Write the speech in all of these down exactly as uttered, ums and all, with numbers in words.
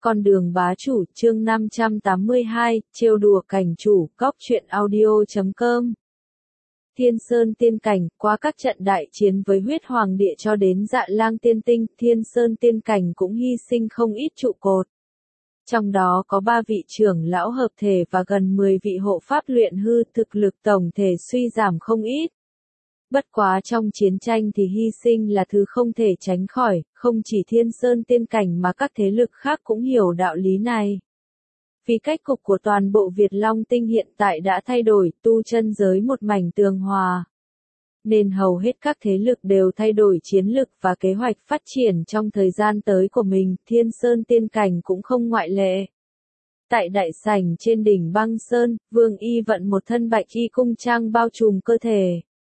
Con đường bá chủ, chương năm trăm tám mươi hai, trêu đùa cảnh chủ, cóc truyện audio chấm com. Thiên Sơn Tiên Cảnh, qua các trận đại chiến với huyết hoàng địa cho đến Dạ Lang Tiên Tinh, Thiên Sơn Tiên Cảnh cũng hy sinh không ít trụ cột. Trong đó có ba vị trưởng lão hợp thể và gần mười vị hộ pháp luyện hư, thực lực tổng thể suy giảm không ít. Bất quá trong chiến tranh thì hy sinh là thứ không thể tránh khỏi, không chỉ Thiên Sơn Tiên Cảnh mà các thế lực khác cũng hiểu đạo lý này. Vì cách cục của toàn bộ Việt Long Tinh hiện tại đã thay đổi, tu chân giới một mảnh tường hòa. Nên hầu hết các thế lực đều thay đổi chiến lực và kế hoạch phát triển trong thời gian tới của mình, Thiên Sơn Tiên Cảnh cũng không ngoại lệ. Tại đại sảnh trên đỉnh Băng Sơn, Vương Y vận một thân bạch y cung trang bao trùm cơ thể.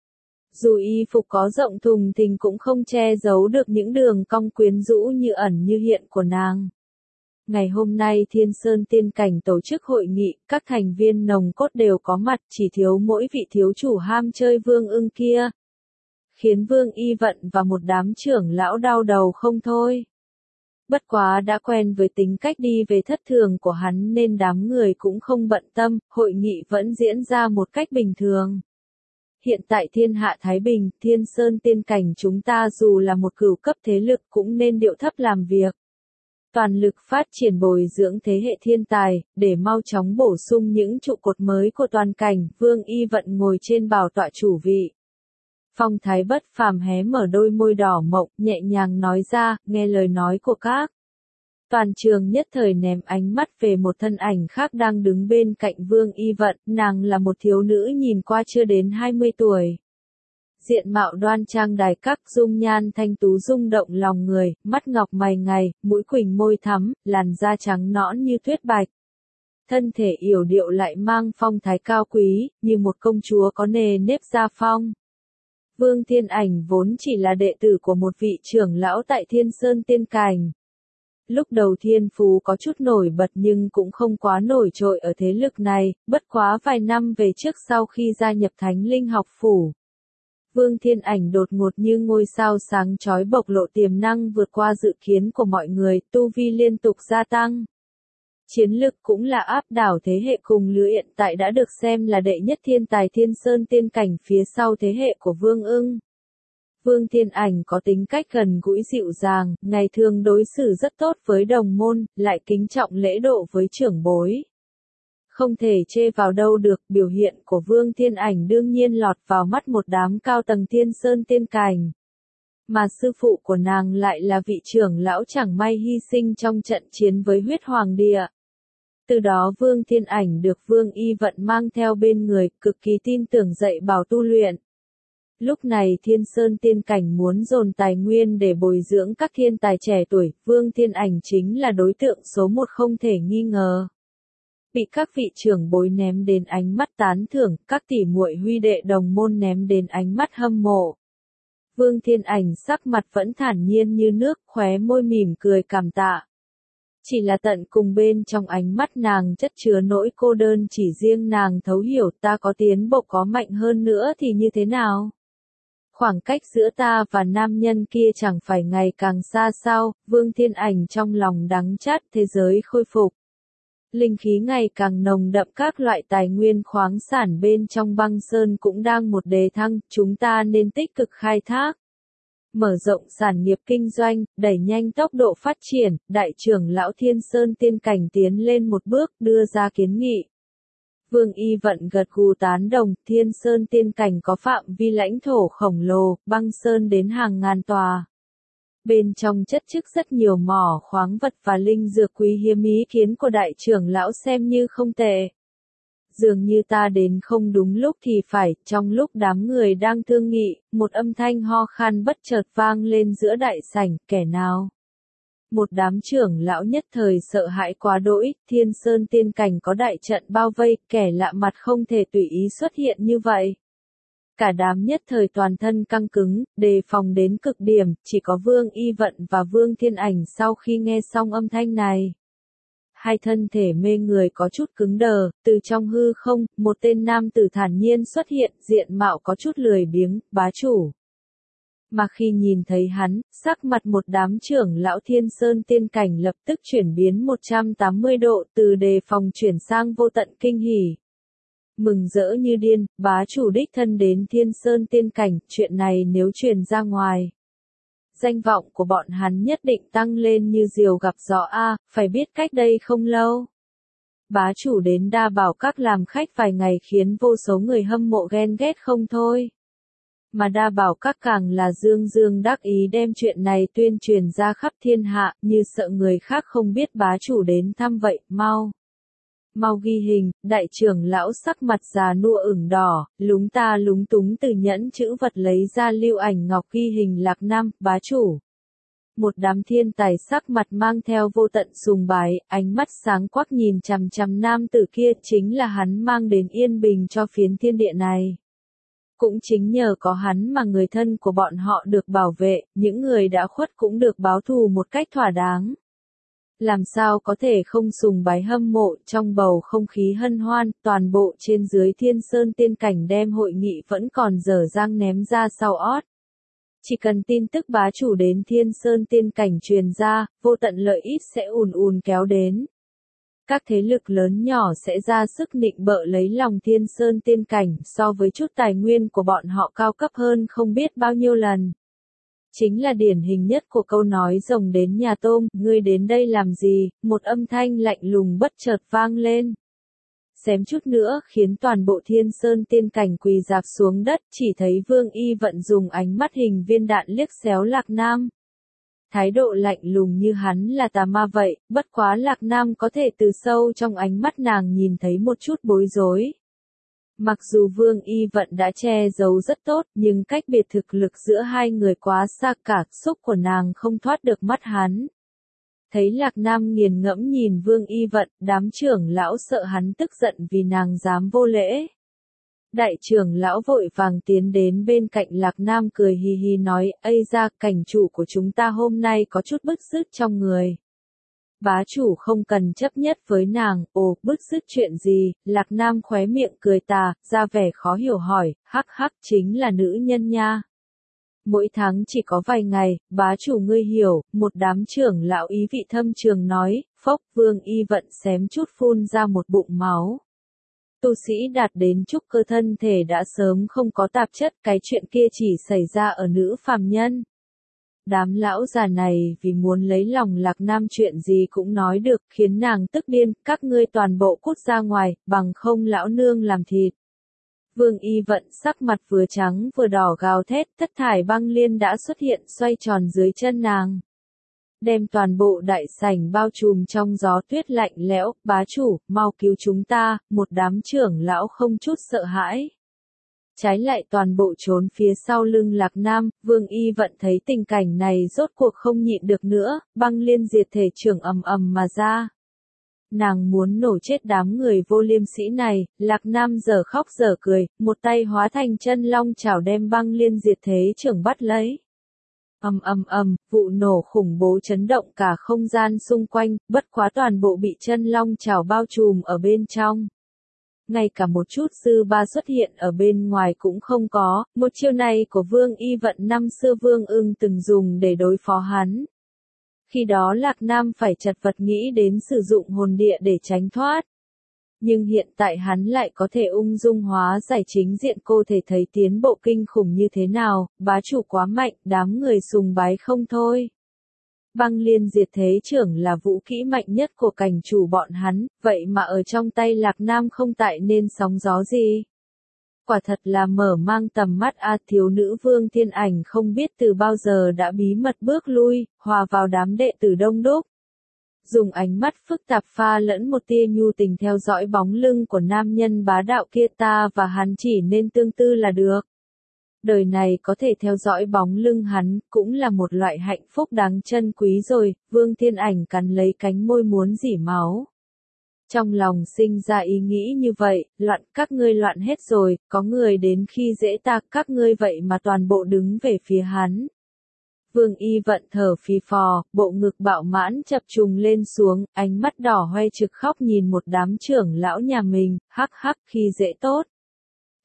Dù y phục có rộng thùng thình cũng không che giấu được những đường cong quyến rũ như ẩn như hiện của nàng. Ngày hôm nay Thiên Sơn Tiên Cảnh tổ chức hội nghị, các thành viên nòng cốt đều có mặt, chỉ thiếu mỗi vị thiếu chủ ham chơi Vương Ưng kia. Khiến Vương Y vận và một đám trưởng lão đau đầu không thôi. Bất quá đã quen với tính cách đi về thất thường của hắn nên đám người cũng không bận tâm, hội nghị vẫn diễn ra một cách bình thường. Hiện tại thiên hạ Thái Bình, Thiên Sơn Tiên Cảnh chúng ta dù là một cửu cấp thế lực cũng nên điệu thấp làm việc. Toàn lực phát triển bồi dưỡng thế hệ thiên tài, để mau chóng bổ sung những trụ cột mới của toàn cảnh, Vương Y vận ngồi trên bảo tọa chủ vị. Phong thái bất phàm hé mở đôi môi đỏ mộng, nhẹ nhàng nói ra, nghe lời nói của các. Toàn trường nhất thời ném ánh mắt về một thân ảnh khác đang đứng bên cạnh Vương Y vận, nàng là một thiếu nữ nhìn qua chưa đến hai mươi tuổi. Diện mạo đoan trang đài các, dung nhan thanh tú rung động lòng người, mắt ngọc mày ngài, mũi quỳnh môi thắm, làn da trắng nõn như tuyết bạch. Thân thể yểu điệu lại mang phong thái cao quý, như một công chúa có nề nếp gia phong. Vương Thiên Ảnh vốn chỉ là đệ tử của một vị trưởng lão tại Thiên Sơn Tiên Cảnh. Lúc đầu thiên phú có chút nổi bật nhưng cũng không quá nổi trội ở thế lực này, bất quá vài năm về trước sau khi gia nhập Thánh Linh học phủ. Vương Thiên Ảnh đột ngột như ngôi sao sáng chói bộc lộ tiềm năng vượt qua dự kiến của mọi người, tu vi liên tục gia tăng. Chiến lực cũng là áp đảo thế hệ cùng lứa, hiện tại đã được xem là đệ nhất thiên tài Thiên Sơn Tiên Cảnh phía sau thế hệ của Vương Ưng. Vương Thiên Ảnh có tính cách gần gũi dịu dàng, ngày thường đối xử rất tốt với đồng môn, lại kính trọng lễ độ với trưởng bối. Không thể chê vào đâu được, biểu hiện của Vương Thiên Ảnh đương nhiên lọt vào mắt một đám cao tầng Thiên Sơn Tiên Cảnh. Mà sư phụ của nàng lại là vị trưởng lão chẳng may hy sinh trong trận chiến với huyết hoàng địa. Từ đó Vương Thiên Ảnh được Vương Y vận mang theo bên người, cực kỳ tin tưởng dạy bảo tu luyện. Lúc này Thiên Sơn Tiên Cảnh muốn dồn tài nguyên để bồi dưỡng các thiên tài trẻ tuổi, Vương Thiên Ảnh chính là đối tượng số một không thể nghi ngờ. Bị các vị trưởng bối ném đến ánh mắt tán thưởng, các tỷ muội huy đệ đồng môn ném đến ánh mắt hâm mộ. Vương Thiên Ảnh sắc mặt vẫn thản nhiên như nước, khóe môi mỉm cười cảm tạ. Chỉ là tận cùng bên trong ánh mắt nàng chất chứa nỗi cô đơn, chỉ riêng nàng thấu hiểu, ta có tiến bộ có mạnh hơn nữa thì như thế nào? Khoảng cách giữa ta và nam nhân kia chẳng phải ngày càng xa sao? Vương Thiên Ảnh trong lòng đắng chát, thế giới khôi phục. Linh khí ngày càng nồng đậm, các loại tài nguyên khoáng sản bên trong Băng Sơn cũng đang một đề thăng, chúng ta nên tích cực khai thác. Mở rộng sản nghiệp kinh doanh, đẩy nhanh tốc độ phát triển, đại trưởng lão Thiên Sơn Tiên Cảnh tiến lên một bước, đưa ra kiến nghị. Vương Y vận gật gù tán đồng, Thiên Sơn Tiên Cảnh có phạm vi lãnh thổ khổng lồ, Băng Sơn đến hàng ngàn tòa. Bên trong chất chứa rất nhiều mỏ khoáng vật và linh dược quý hiếm, ý kiến của đại trưởng lão xem như không tệ. Dường như ta đến không đúng lúc thì phải, trong lúc đám người đang thương nghị, một âm thanh ho khan bất chợt vang lên giữa đại sảnh, kẻ nào? Một đám trưởng lão nhất thời sợ hãi quá đỗi, Thiên Sơn Tiên Cảnh có đại trận bao vây, kẻ lạ mặt không thể tùy ý xuất hiện như vậy. Cả đám nhất thời toàn thân căng cứng, đề phòng đến cực điểm, chỉ có Vương Y vận và Vương Thiên Ảnh sau khi nghe xong âm thanh này. Hai thân thể mê người có chút cứng đờ, từ trong hư không, một tên nam tử thản nhiên xuất hiện, diện mạo có chút lười biếng, bá chủ. Mà khi nhìn thấy hắn, sắc mặt một đám trưởng lão Thiên Sơn tiên cảnh lập tức chuyển biến một trăm tám mươi độ, từ đề phòng chuyển sang vô tận kinh hỉ. Mừng rỡ như điên, bá chủ đích thân đến Thiên Sơn tiên cảnh, chuyện này nếu truyền ra ngoài, danh vọng của bọn hắn nhất định tăng lên như diều gặp gió a, phải biết cách đây không lâu. Bá chủ đến Đa Bảo Các làm khách vài ngày khiến vô số người hâm mộ ghen ghét không thôi. Mà Đa Bảo Các càng là dương dương đắc ý đem chuyện này tuyên truyền ra khắp thiên hạ, như sợ người khác không biết bá chủ đến thăm vậy, mau. Mau ghi hình, đại trưởng lão sắc mặt già nua ửng đỏ, lúng ta lúng túng từ nhẫn chữ vật lấy ra lưu ảnh ngọc ghi hình Lạc Nam, bá chủ. Một đám thiên tài sắc mặt mang theo vô tận sùng bái, ánh mắt sáng quắc nhìn chằm chằm nam tử kia, chính là hắn mang đến yên bình cho phiến thiên địa này. Cũng chính nhờ có hắn mà người thân của bọn họ được bảo vệ, những người đã khuất cũng được báo thù một cách thỏa đáng. Làm sao có thể không sùng bái hâm mộ, trong bầu không khí hân hoan, toàn bộ trên dưới Thiên Sơn tiên cảnh đem hội nghị vẫn còn dở dang ném ra sau ót. Chỉ cần tin tức bá chủ đến Thiên Sơn tiên cảnh truyền ra, vô tận lợi ích sẽ ùn ùn kéo đến. Các thế lực lớn nhỏ sẽ ra sức nịnh bợ lấy lòng Thiên Sơn tiên cảnh, so với chút tài nguyên của bọn họ cao cấp hơn không biết bao nhiêu lần. Chính là điển hình nhất của câu nói rồng đến nhà tôm, ngươi đến đây làm gì, một âm thanh lạnh lùng bất chợt vang lên. Xém chút nữa khiến toàn bộ Thiên Sơn tiên cảnh quỳ rạp xuống đất, chỉ thấy Vương Y Vận dùng ánh mắt hình viên đạn liếc xéo Lạc Nam. Thái độ lạnh lùng như hắn là tà ma vậy, bất quá Lạc Nam có thể từ sâu trong ánh mắt nàng nhìn thấy một chút bối rối. Mặc dù Vương Y Vận đã che giấu rất tốt, nhưng cách biệt thực lực giữa hai người quá xa, cả xúc của nàng không thoát được mắt hắn. Thấy Lạc Nam nghiền ngẫm nhìn Vương Y Vận, đám trưởng lão sợ hắn tức giận vì nàng dám vô lễ. Đại trưởng lão vội vàng tiến đến bên cạnh Lạc Nam cười hì hì nói, ây ra, cảnh chủ của chúng ta hôm nay có chút bứt rứt trong người. Bá chủ không cần chấp nhất với nàng, ồ, bứt rứt chuyện gì, Lạc Nam khóe miệng cười tà, ra vẻ khó hiểu hỏi, hắc hắc chính là nữ nhân nha. Mỗi tháng chỉ có vài ngày, bá chủ ngươi hiểu, một đám trưởng lão ý vị thâm trường nói, phốc Vương Y Vận xém chút phun ra một bụng máu. Tu sĩ đạt đến trúc cơ thân thể đã sớm không có tạp chất, cái chuyện kia chỉ xảy ra ở nữ phàm nhân. Đám lão già này vì muốn lấy lòng Lạc Nam chuyện gì cũng nói được, khiến nàng tức điên, các ngươi toàn bộ cút ra ngoài, bằng không lão nương làm thịt. Vương Y Vận sắc mặt vừa trắng vừa đỏ gào thét, thất thải băng liên đã xuất hiện xoay tròn dưới chân nàng. Đem toàn bộ đại sảnh bao trùm trong gió tuyết lạnh lẽo, bá chủ, mau cứu chúng ta, một đám trưởng lão không chút sợ hãi. Trái lại toàn bộ trốn phía sau lưng Lạc Nam, Vương Y Vận thấy tình cảnh này rốt cuộc không nhịn được nữa, băng liên diệt thể trưởng ầm ầm mà ra. Nàng muốn nổ chết đám người vô liêm sĩ này, Lạc Nam giờ khóc giờ cười, một tay hóa thành chân long chảo đem băng liên diệt thế trưởng bắt lấy. Ầm ầm ầm, vụ nổ khủng bố chấn động cả không gian xung quanh, bất quá toàn bộ bị chân long chảo bao trùm ở bên trong. Ngay cả một chút dư ba xuất hiện ở bên ngoài cũng không có, một chiêu này của Vương Y Vận năm xưa Vương Ưng từng dùng để đối phó hắn. Khi đó Lạc Nam phải chật vật nghĩ đến sử dụng hồn địa để tránh thoát. Nhưng hiện tại hắn lại có thể ung dung hóa giải chính diện, cô thể thấy tiến bộ kinh khủng như thế nào, bá chủ quá mạnh, đám người sùng bái không thôi. Băng liên diệt thế trưởng là vũ kỹ mạnh nhất của cảnh chủ bọn hắn, vậy mà ở trong tay Lạc Nam không tại nên sóng gió gì. Quả thật là mở mang tầm mắt a, thiếu nữ Vương Thiên Ảnh không biết từ bao giờ đã bí mật bước lui, hòa vào đám đệ tử đông đúc. Dùng ánh mắt phức tạp pha lẫn một tia nhu tình theo dõi bóng lưng của nam nhân bá đạo kia, ta và hắn chỉ nên tương tư là được. Đời này có thể theo dõi bóng lưng hắn, cũng là một loại hạnh phúc đáng trân quý rồi, Vương Thiên Ảnh cắn lấy cánh môi muốn rỉ máu. Trong lòng sinh ra ý nghĩ như vậy, loạn, các ngươi loạn hết rồi, có người đến khi dễ ta, các ngươi vậy mà toàn bộ đứng về phía hắn. Vương Y Vận thở phì phò, bộ ngực bạo mãn chập trùng lên xuống, ánh mắt đỏ hoe trực khóc nhìn một đám trưởng lão nhà mình, hắc hắc khi dễ tốt.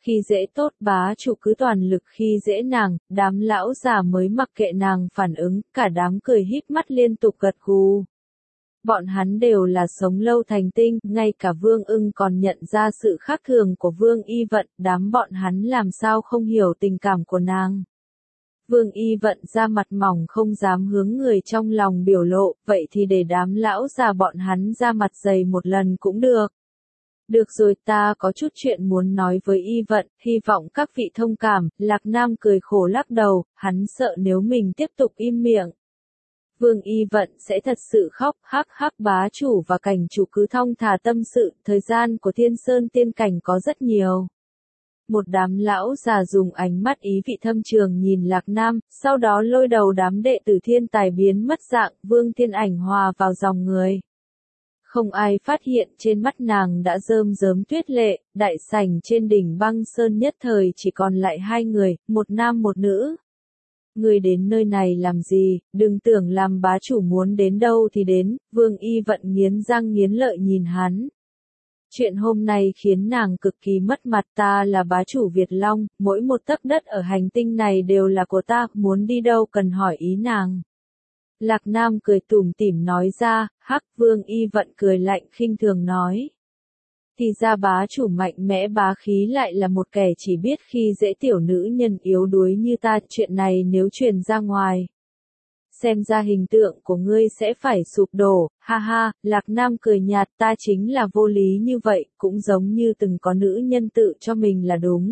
khi dễ tốt bá chủ cứ toàn lực khi dễ nàng, đám lão già mới mặc kệ nàng phản ứng, cả đám cười híp mắt liên tục gật gù. Bọn hắn đều là sống lâu thành tinh, ngay cả Vương Ưng còn nhận ra sự khác thường của Vương Y Vận, đám bọn hắn làm sao không hiểu tình cảm của nàng. Vương Y Vận ra mặt mỏng không dám hướng người trong lòng biểu lộ, vậy thì để đám lão già bọn hắn ra mặt dày một lần cũng được. Được rồi, ta có chút chuyện muốn nói với Y Vận, hy vọng các vị thông cảm. Lạc Nam cười khổ lắc đầu, hắn sợ nếu mình tiếp tục im miệng, Vương Y Vận sẽ thật sự khóc. Hắc hắc, bá chủ và cảnh chủ cứ thong thả tâm sự, thời gian của Thiên Sơn tiên cảnh có rất nhiều. Một đám lão già dùng ánh mắt ý vị thâm trường nhìn Lạc Nam, sau đó lôi đầu đám đệ tử thiên tài biến mất dạng, Vương Thiên Ảnh hòa vào dòng người. Không ai phát hiện trên mắt nàng đã rơm rớm tuyết lệ, đại sảnh trên đỉnh băng sơn nhất thời chỉ còn lại hai người, một nam một nữ. Người đến nơi này làm gì, đừng tưởng làm bá chủ muốn đến đâu thì đến, Vương Y Vận nghiến răng nghiến lợi nhìn hắn. Chuyện hôm nay khiến nàng cực kỳ mất mặt, ta là bá chủ Việt Long, mỗi một tấc đất ở hành tinh này đều là của ta, muốn đi đâu cần hỏi ý nàng. Lạc Nam cười tủm tỉm nói ra, hắc. Vương Y Vận cười lạnh khinh thường nói. Thì ra bá chủ mạnh mẽ bá khí lại là một kẻ chỉ biết khi dễ tiểu nữ nhân yếu đuối như ta, chuyện này nếu truyền ra ngoài, xem ra hình tượng của ngươi sẽ phải sụp đổ, ha ha. Lạc Nam cười nhạt, ta chính là vô lý như vậy, cũng giống như từng có nữ nhân tự cho mình là đúng.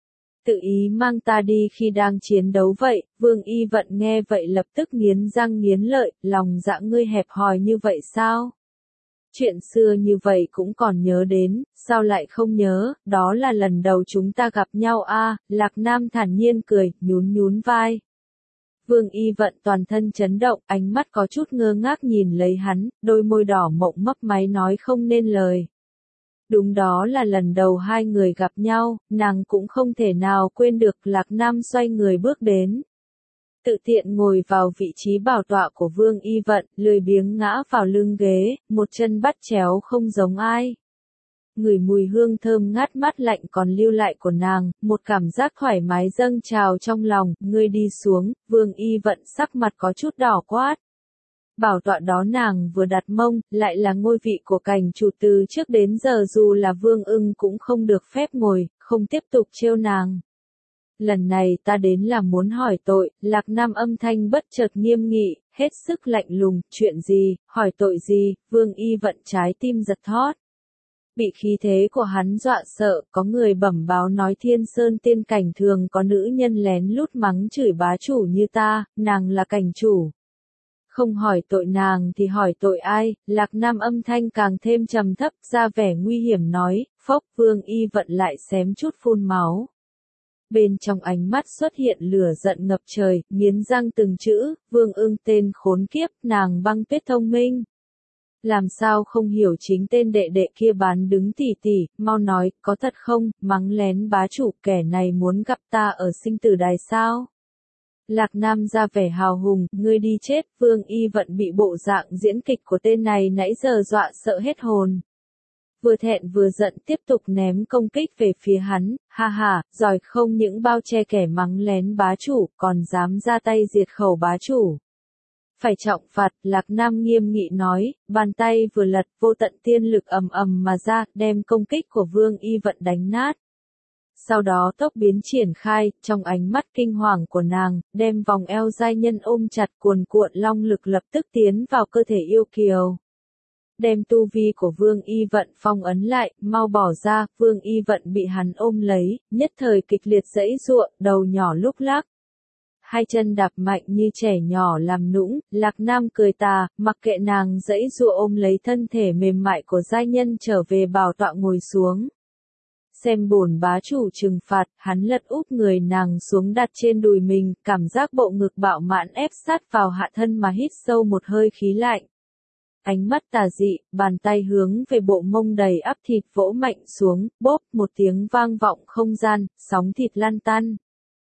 Tự ý mang ta đi khi đang chiến đấu vậy. Vương Y Vận nghe vậy lập tức nghiến răng nghiến lợi, lòng dạ ngươi hẹp hòi như vậy sao? Chuyện xưa như vậy cũng còn nhớ đến, sao lại không nhớ, đó là lần đầu chúng ta gặp nhau a. Lạc Nam thản nhiên cười, nhún nhún vai. Vương Y Vận toàn thân chấn động, ánh mắt có chút ngơ ngác nhìn lấy hắn, đôi môi đỏ mộng mấp máy nói không nên lời. Đúng đó là lần đầu hai người gặp nhau, nàng cũng không thể nào quên được. Lạc Nam xoay người bước đến, tự tiện ngồi vào vị trí bảo tọa của Vương Y Vận, lười biếng ngã vào lưng ghế, một chân bắt chéo không giống ai. Ngửi mùi hương thơm ngát mát lạnh còn lưu lại của nàng, một cảm giác thoải mái dâng trào trong lòng. Ngươi đi xuống. Vương Y Vận sắc mặt có chút đỏ quát. Bảo tọa đó nàng vừa đặt mông, lại là ngôi vị của cảnh chủ, từ trước đến giờ dù là Vương Ưng cũng không được phép ngồi, không tiếp tục trêu nàng. Lần này ta đến là muốn hỏi tội. Lạc Nam âm thanh bất chợt nghiêm nghị, hết sức lạnh lùng, chuyện gì, hỏi tội gì? Vương Y Vận trái tim giật thót. Bị khí thế của hắn dọa sợ, có người bẩm báo nói Thiên Sơn tiên cảnh thường có nữ nhân lén lút mắng chửi bá chủ như ta, nàng là cảnh chủ. Không hỏi tội nàng thì hỏi tội ai? Lạc Nam âm thanh càng thêm trầm thấp, ra vẻ nguy hiểm nói, phốc. Vương Y Vận lại xém chút phun máu. Bên trong ánh mắt xuất hiện lửa giận ngập trời, nghiến răng từng chữ, Vương Ưng tên khốn kiếp, nàng băng tuyết thông minh. Làm sao không hiểu chính tên đệ đệ kia bán đứng tỉ tỉ, mau nói, có thật không, mắng lén bá chủ, kẻ này muốn gặp ta ở sinh tử đài sao? Lạc Nam ra vẻ hào hùng, ngươi đi chết. Vương Y Vận bị bộ dạng diễn kịch của tên này nãy giờ dọa sợ hết hồn. Vừa thẹn vừa giận tiếp tục ném công kích về phía hắn, ha ha, giỏi không những bao che kẻ mắng lén bá chủ, còn dám ra tay diệt khẩu bá chủ. Phải trọng phạt. Lạc Nam nghiêm nghị nói, bàn tay vừa lật, vô tận tiên lực ầm ầm mà ra, đem công kích của Vương Y Vận đánh nát. Sau đó tốc biến triển khai, trong ánh mắt kinh hoàng của nàng, đem vòng eo giai nhân ôm chặt, cuồn cuộn long lực lập tức tiến vào cơ thể yêu kiều. Đem tu vi của Vương Y Vận phong ấn lại, mau bỏ ra. Vương Y Vận bị hắn ôm lấy, nhất thời kịch liệt giãy giụa, đầu nhỏ lúc lắc. Hai chân đạp mạnh như trẻ nhỏ làm nũng. Lạc Nam cười tà, mặc kệ nàng giãy giụa ôm lấy thân thể mềm mại của giai nhân trở về bảo tọa ngồi xuống. Xem bổn bá chủ trừng phạt, hắn lật úp người nàng xuống đặt trên đùi mình, cảm giác bộ ngực bạo mãn ép sát vào hạ thân mà hít sâu một hơi khí lạnh. Ánh mắt tà dị, bàn tay hướng về bộ mông đầy ắp thịt vỗ mạnh xuống, bốp một tiếng vang vọng không gian, sóng thịt lan tan.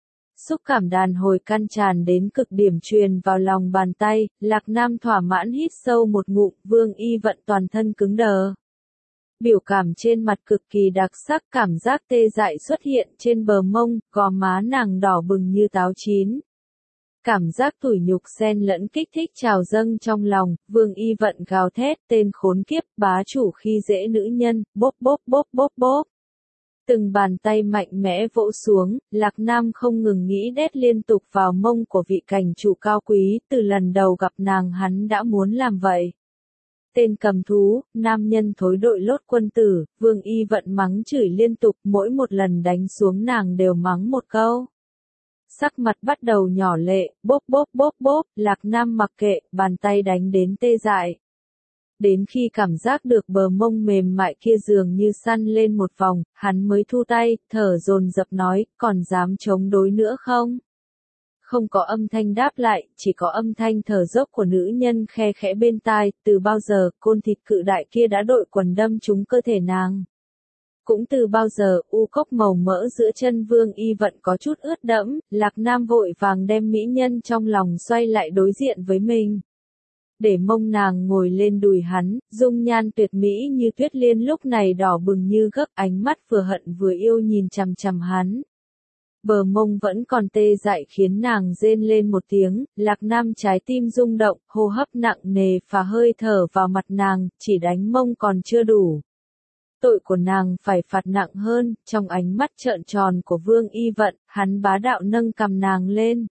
Xúc cảm đàn hồi căn tràn đến cực điểm truyền vào lòng bàn tay. Lạc Nam thỏa mãn hít sâu một ngụm. Vương Y Vận toàn thân cứng đờ. Biểu cảm trên mặt cực kỳ đặc sắc, cảm giác tê dại xuất hiện trên bờ mông, gò má nàng đỏ bừng như táo chín. Cảm giác tủi nhục xen lẫn kích thích trào dâng trong lòng, Vương Y Vận gào thét, tên khốn kiếp, bá chủ khi dễ nữ nhân, bốp bốp bốp bốp bốp. Từng bàn tay mạnh mẽ vỗ xuống, Lạc Nam không ngừng nghĩ đét liên tục vào mông của vị cảnh chủ cao quý, từ lần đầu gặp nàng hắn đã muốn làm vậy. Tên cầm thú, nam nhân thối đội lốt quân tử, Vương Y Vận mắng chửi liên tục, mỗi một lần đánh xuống nàng đều mắng một câu. Sắc mặt bắt đầu nhỏ lệ, bốp bốp bốp bốp, Lạc Nam mặc kệ, bàn tay đánh đến tê dại. Đến khi cảm giác được bờ mông mềm mại kia dường như săn lên một vòng, hắn mới thu tay, thở dồn dập nói, còn dám chống đối nữa không? Không có âm thanh đáp lại, chỉ có âm thanh thở dốc của nữ nhân khe khẽ bên tai, từ bao giờ, côn thịt cự đại kia đã đội quần đâm trúng cơ thể nàng. Cũng từ bao giờ, u cốc màu mỡ giữa chân Vương Y Vận có chút ướt đẫm, Lạc Nam vội vàng đem mỹ nhân trong lòng xoay lại đối diện với mình. Để mông nàng ngồi lên đùi hắn, dung nhan tuyệt mỹ như tuyết liên lúc này đỏ bừng như gấc, ánh mắt vừa hận vừa yêu nhìn chằm chằm hắn. Bờ mông vẫn còn tê dại khiến nàng rên lên một tiếng, Lạc Nam trái tim rung động, hô hấp nặng nề phả hơi thở vào mặt nàng, chỉ đánh mông còn chưa đủ. Tội của nàng phải phạt nặng hơn, trong ánh mắt trợn tròn của Vương Y Vận, hắn bá đạo nâng cầm nàng lên.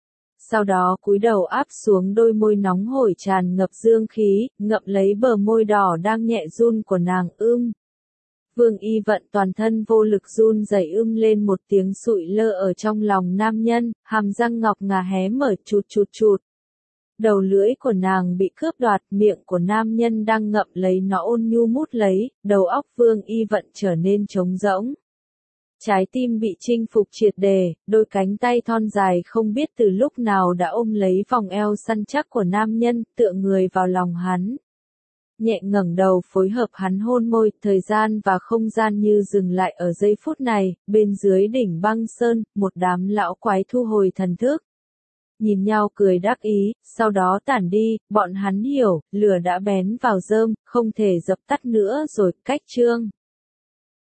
Sau đó cúi đầu áp xuống đôi môi nóng hổi tràn ngập dương khí, ngậm lấy bờ môi đỏ đang nhẹ run của nàng ưm. Vương Y Vận toàn thân vô lực run rẩy ưm lên một tiếng sụi lơ ở trong lòng nam nhân, hàm răng ngọc ngà hé mở chụt chụt chụt. Đầu lưỡi của nàng bị cướp đoạt, miệng của nam nhân đang ngậm lấy nó ôn nhu mút lấy, đầu óc Vương Y Vận trở nên trống rỗng. Trái tim bị chinh phục triệt đề, đôi cánh tay thon dài không biết từ lúc nào đã ôm lấy vòng eo săn chắc của nam nhân, tựa người vào lòng hắn. Nhẹ ngẩng đầu phối hợp hắn hôn môi, thời gian và không gian như dừng lại ở giây phút này, bên dưới đỉnh băng sơn, một đám lão quái thu hồi thần thức. Nhìn nhau cười đắc ý, sau đó tản đi, bọn hắn hiểu, lửa đã bén vào rơm, không thể dập tắt nữa rồi, cách chương.